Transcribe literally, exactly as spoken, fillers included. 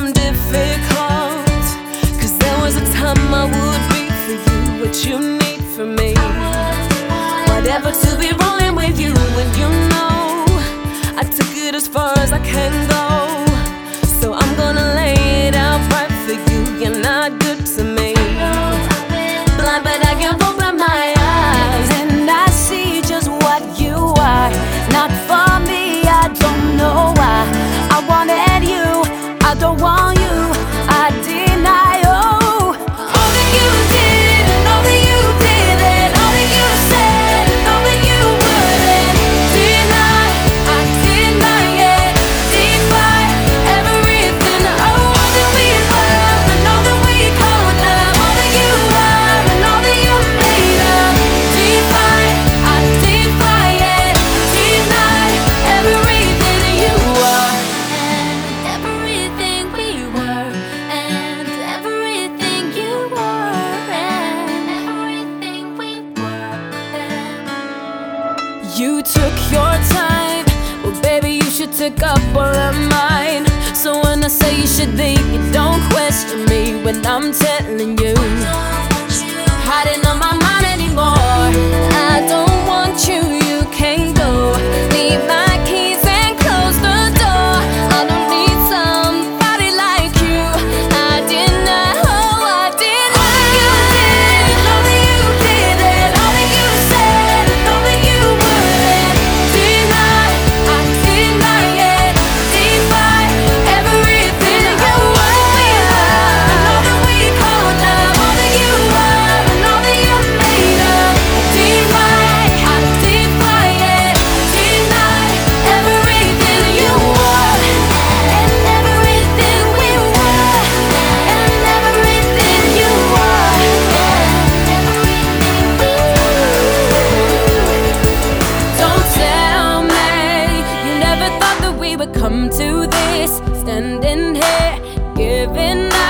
become difficult, 'cause there was a time I would be for you what you need from me. Whatever to be rolling with you, and you know I took it as far as I can go. So I'm gonna lay it out right for you. You're not good to me. Blind, but I can't open my eyes, and I see just what you are. Not for me, I don't know why. I wanted you, I don't want you, I deny. Oh, all that you did, and all that you did, and all that you said, and all that you wouldn't deny. I deny it, defy everything. Oh, all that we love, and all that we call love, all that you are, and all that you made of. Defy, I defy it, deny everything you are, and everything we were, and everything you were, and everything we were. you took your time. Well, baby, you should take up all of mine. So when I say you should leave, you don't question me when I'm telling you. Hiding on my mind anymore. I don't want you, you can't go. Leave my keys and close the door. I don't need somebody like you. I deny, oh, I deny. All that you did, all that you did, and all that you said, and all that you wouldn't deny. I deny it, defy everything you were. And all that we call love, all that you are, and all that you made of. Defy, I defy it, deny everything you were, and everything we were, and everything you were, everything we were. Don't tell me you never thought that we would come to this. Standing here, giving up.